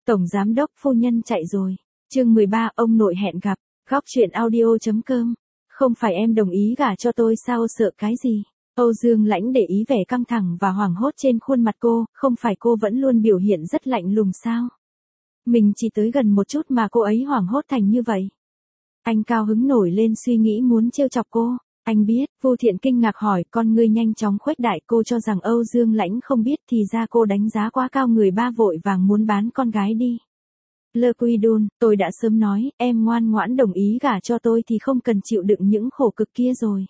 Tổng giám đốc phu nhân chạy rồi. Chương 13, ông nội hẹn gặp. Góc chuyện audio.com. Không phải em đồng ý gả cho tôi sao, sợ cái gì? Âu Dương Lãnh để ý vẻ căng thẳng và hoảng hốt trên khuôn mặt cô, không phải cô vẫn luôn biểu hiện rất lạnh lùng sao? Mình chỉ tới gần một chút mà cô ấy hoảng hốt thành như vậy. Anh cao hứng nổi lên suy nghĩ muốn trêu chọc cô. Anh biết, Vu Thiện kinh ngạc hỏi, con ngươi nhanh chóng khuếch đại, cô cho rằng Âu Dương Lãnh không biết thì ra cô đánh giá quá cao người ba, vội vàng muốn bán con gái đi. Lơ Quy Đôn, tôi đã sớm nói, em ngoan ngoãn đồng ý gả cho tôi thì không cần chịu đựng những khổ cực kia rồi.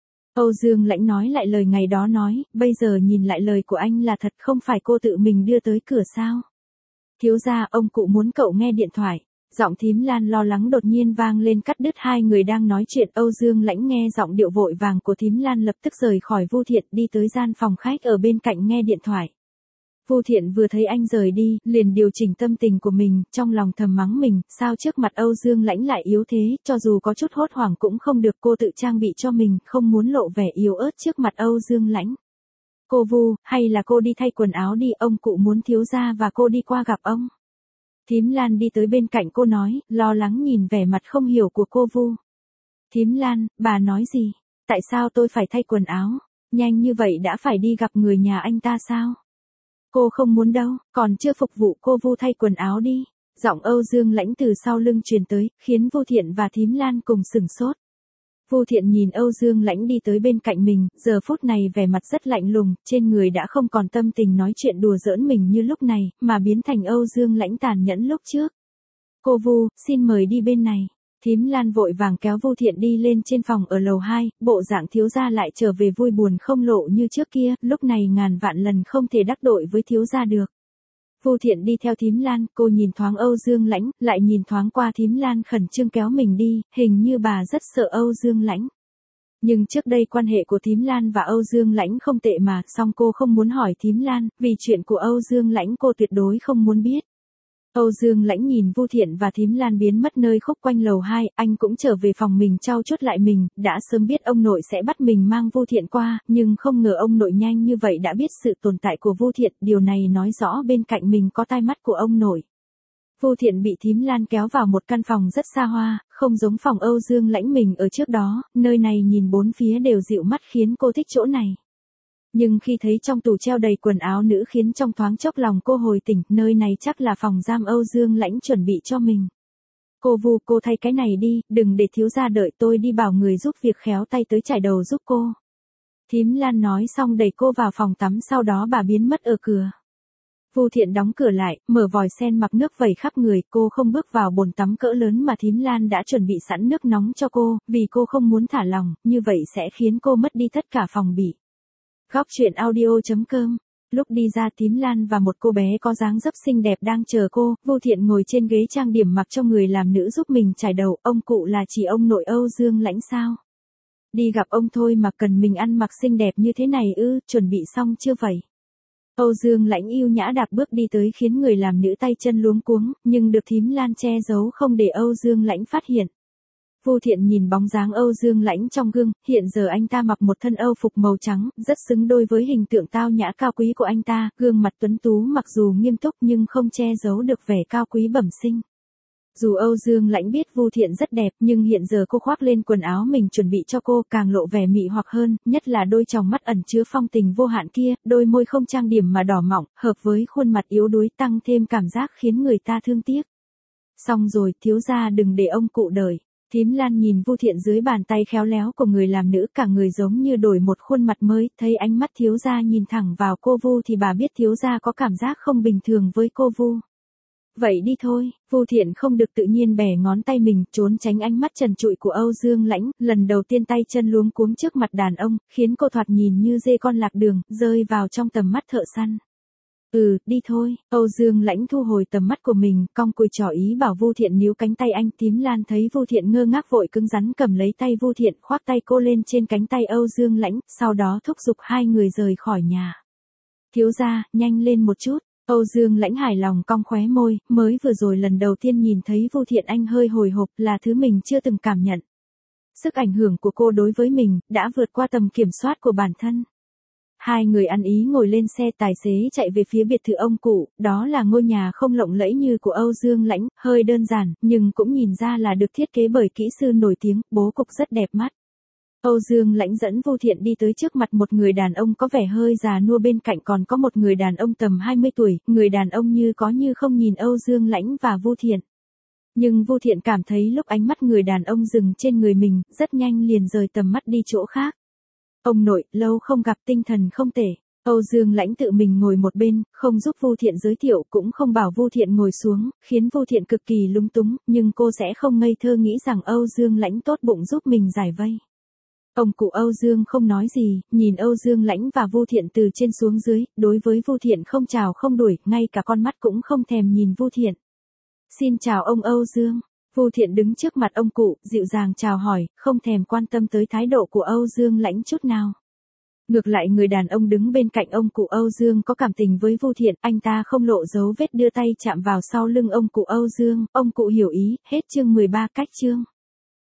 Âu Dương Lãnh nói lại lời ngày đó nói, bây giờ nhìn lại lời của anh là thật, không phải cô tự mình đưa tới cửa sao? Thiếu gia, ông cụ muốn cậu nghe điện thoại. Giọng Thím Lan lo lắng đột nhiên vang lên cắt đứt hai người đang nói chuyện. Âu Dương Lãnh nghe giọng điệu vội vàng của Thím Lan lập tức rời khỏi Vu Thiện đi tới gian phòng khách ở bên cạnh nghe điện thoại. Vu Thiện vừa thấy anh rời đi, liền điều chỉnh tâm tình của mình, trong lòng thầm mắng mình, sao trước mặt Âu Dương Lãnh lại yếu thế, cho dù có chút hốt hoảng cũng không được, cô tự trang bị cho mình, không muốn lộ vẻ yếu ớt trước mặt Âu Dương Lãnh. Cô Vu, hay là cô đi thay quần áo đi, ông cụ muốn thiếu gia và cô đi qua gặp ông. Thím Lan đi tới bên cạnh cô nói, lo lắng nhìn vẻ mặt không hiểu của cô Vu. Thím Lan, bà nói gì? Tại sao tôi phải thay quần áo? Nhanh như vậy đã phải đi gặp người nhà anh ta sao? Cô không muốn đâu, còn chưa phục vụ cô Vu thay quần áo đi. Giọng Âu Dương Lãnh từ sau lưng truyền tới, khiến Vu Thiện và Thím Lan cùng sửng sốt. Vu Thiện nhìn Âu Dương Lãnh đi tới bên cạnh mình, giờ phút này vẻ mặt rất lạnh lùng, trên người đã không còn tâm tình nói chuyện đùa giỡn mình như lúc này, mà biến thành Âu Dương Lãnh tàn nhẫn lúc trước. Cô Vu, xin mời đi bên này. Thím Lan vội vàng kéo Vu Thiện đi lên trên phòng ở lầu 2, bộ dạng thiếu gia lại trở về vui buồn không lộ như trước kia, lúc này ngàn vạn lần không thể đắc tội với thiếu gia được. Vu Thiện đi theo Thím Lan, cô nhìn thoáng Âu Dương Lãnh, lại nhìn thoáng qua Thím Lan khẩn trương kéo mình đi, hình như bà rất sợ Âu Dương Lãnh. Nhưng trước đây quan hệ của Thím Lan và Âu Dương Lãnh không tệ mà, song cô không muốn hỏi Thím Lan, vì chuyện của Âu Dương Lãnh cô tuyệt đối không muốn biết. Âu Dương Lãnh nhìn Vu Thiện và Thím Lan biến mất nơi khúc quanh lầu 2, anh cũng trở về phòng mình trau chuốt lại mình, đã sớm biết ông nội sẽ bắt mình mang Vu Thiện qua, nhưng không ngờ ông nội nhanh như vậy đã biết sự tồn tại của Vu Thiện, điều này nói rõ bên cạnh mình có tai mắt của ông nội. Vu Thiện bị Thím Lan kéo vào một căn phòng rất xa hoa, không giống phòng Âu Dương Lãnh mình ở trước đó, nơi này nhìn bốn phía đều dịu mắt khiến cô thích chỗ này. Nhưng khi thấy trong tủ treo đầy quần áo nữ khiến trong thoáng chốc lòng cô hồi tỉnh, nơi này chắc là phòng giam Âu Dương Lãnh chuẩn bị cho mình. Cô Vu, cô thay cái này đi, đừng để thiếu gia đợi, tôi đi bảo người giúp việc khéo tay tới chải đầu giúp cô. Thím Lan nói xong đẩy cô vào phòng tắm, sau đó bà biến mất ở cửa. Vu Thiện đóng cửa lại, mở vòi sen mặc nước vẩy khắp người, cô không bước vào bồn tắm cỡ lớn mà Thím Lan đã chuẩn bị sẵn nước nóng cho cô, vì cô không muốn thả lỏng, như vậy sẽ khiến cô mất đi tất cả phòng bị. Góc chuyện audio.com. Lúc đi ra, Thím Lan và một cô bé có dáng dấp xinh đẹp đang chờ cô. Vu Thiện ngồi trên ghế trang điểm mặc cho người làm nữ giúp mình chải đầu. Ông cụ là chỉ ông nội Âu Dương Lãnh sao? Đi gặp ông thôi mà cần mình ăn mặc xinh đẹp như thế này ư? Chuẩn bị xong chưa vậy? Âu Dương Lãnh yêu nhã đạp bước đi tới khiến người làm nữ tay chân luống cuống, nhưng được Thím Lan che giấu không để Âu Dương Lãnh phát hiện. Vu Thiện nhìn bóng dáng Âu Dương Lãnh trong gương, hiện giờ anh ta mặc một thân âu phục màu trắng, rất xứng đôi với hình tượng tao nhã cao quý của anh ta, gương mặt tuấn tú mặc dù nghiêm túc nhưng không che giấu được vẻ cao quý bẩm sinh. Dù Âu Dương Lãnh biết Vu Thiện rất đẹp, nhưng hiện giờ cô khoác lên quần áo mình chuẩn bị cho cô càng lộ vẻ mị hoặc hơn, nhất là đôi tròng mắt ẩn chứa phong tình vô hạn kia, đôi môi không trang điểm mà đỏ mọng, hợp với khuôn mặt yếu đuối tăng thêm cảm giác khiến người ta thương tiếc. Xong rồi, thiếu gia đừng để ông cụ đợi. Thím Lan nhìn Vu Thiện dưới bàn tay khéo léo của người làm nữ, cả người giống như đổi một khuôn mặt mới, thấy ánh mắt thiếu gia nhìn thẳng vào cô Vu thì bà biết thiếu gia có cảm giác không bình thường với cô Vu. Vậy đi thôi, Vu Thiện không được tự nhiên bẻ ngón tay mình, trốn tránh ánh mắt trần trụi của Âu Dương Lãnh, lần đầu tiên tay chân luống cuống trước mặt đàn ông, khiến cô thoạt nhìn như dê con lạc đường, rơi vào trong tầm mắt thợ săn. Đi thôi. Âu Dương Lãnh thu hồi tầm mắt của mình, cong cùi trỏ ý bảo Vu Thiện níu cánh tay anh. Thím Lan thấy Vu Thiện ngơ ngác vội cứng rắn cầm lấy tay Vu Thiện, khoác tay cô lên trên cánh tay Âu Dương Lãnh, sau đó thúc giục hai người rời khỏi nhà. Thiếu gia, nhanh lên một chút. Âu Dương Lãnh hài lòng cong khóe môi, mới vừa rồi lần đầu tiên nhìn thấy Vu Thiện anh hơi hồi hộp, là thứ mình chưa từng cảm nhận. Sức ảnh hưởng của cô đối với mình đã vượt qua tầm kiểm soát của bản thân. Hai người ăn ý ngồi lên xe, tài xế chạy về phía biệt thự ông cụ, đó là ngôi nhà không lộng lẫy như của Âu Dương Lãnh, hơi đơn giản, nhưng cũng nhìn ra là được thiết kế bởi kỹ sư nổi tiếng, bố cục rất đẹp mắt. Âu Dương Lãnh dẫn Vu Thiện đi tới trước mặt một người đàn ông có vẻ hơi già nua, bên cạnh còn có một người đàn ông tầm 20 tuổi, người đàn ông như có như không nhìn Âu Dương Lãnh và Vu Thiện. Nhưng Vu Thiện cảm thấy lúc ánh mắt người đàn ông dừng trên người mình, rất nhanh liền rời tầm mắt đi chỗ khác. Ông nội, lâu không gặp, tinh thần không tệ. Âu Dương Lãnh tự mình ngồi một bên, không giúp Vu Thiện giới thiệu, cũng không bảo Vu Thiện ngồi xuống, khiến Vu Thiện cực kỳ lúng túng, nhưng cô sẽ không ngây thơ nghĩ rằng Âu Dương Lãnh tốt bụng giúp mình giải vây. Ông cụ Âu Dương không nói gì, nhìn Âu Dương Lãnh và Vu Thiện từ trên xuống dưới, đối với Vu Thiện không chào không đuổi, ngay cả con mắt cũng không thèm nhìn Vu Thiện. Xin chào ông Âu Dương. Vu Thiện đứng trước mặt ông cụ, dịu dàng chào hỏi, không thèm quan tâm tới thái độ của Âu Dương Lãnh chút nào. Ngược lại người đàn ông đứng bên cạnh ông cụ Âu Dương có cảm tình với Vu Thiện, anh ta không lộ dấu vết đưa tay chạm vào sau lưng ông cụ Âu Dương, ông cụ hiểu ý, hết chương 13 cách chương.